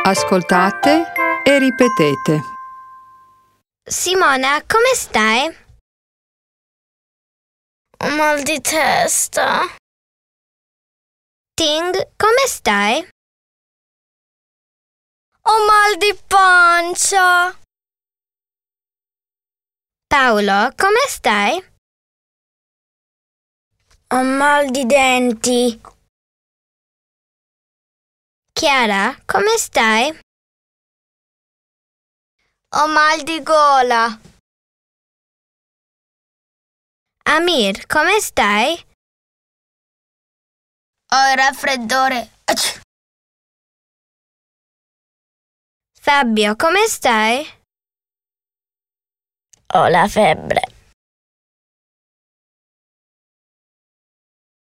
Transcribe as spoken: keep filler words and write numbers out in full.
Ascoltate e ripetete. Simona, come stai? Ho mal di testa. Ting, come stai? Ho mal di pancia. Paolo, come stai? Ho mal di denti. Chiara, come stai? Ho mal di gola. Amir, come stai? Ho il raffreddore. Ach. Fabio, come stai? Ho la febbre.